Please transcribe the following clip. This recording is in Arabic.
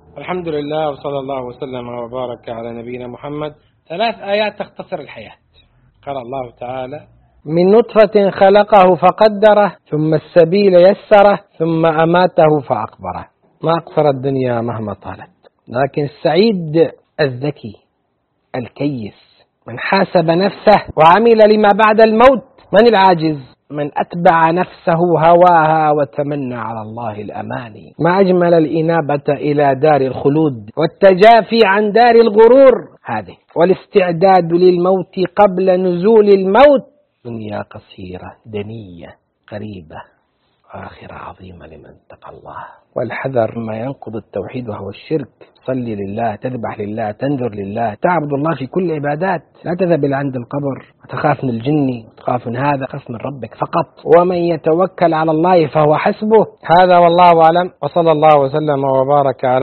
الحمد لله وصلى الله وسلم وبارك على نبينا محمد. 3 آيات تختصر الحياة. قال الله تعالى: من نطفة خلقه فقدره ثم السبيل يسره ثم أماته فأقبره. ما أقصر الدنيا مهما طالت، لكن السعيد الذكي الكيس من حاسب نفسه وعمل لما بعد الموت. من العاجز؟ من أتبع نفسه هواها وتمنى على الله الأماني. ما أجمل الإنابة إلى دار الخلود والتجافي عن دار الغرور هذه، والاستعداد للموت قبل نزول الموت. دنيا قصيرة دنية قريبة، آخرة عظيمة لمن اتقى الله. والحذر ما ينقض التوحيد وهو الشرك. صلي لله، تذبح لله، تنذر لله، تعبد الله في كل عبادات. لا تذهب إلى عند القبر وتخاف من الجن، تخاف من هذا، خاف من ربك فقط. ومن يتوكل على الله فهو حسبه. هذا والله أعلم، وصلى الله وسلم وبارك على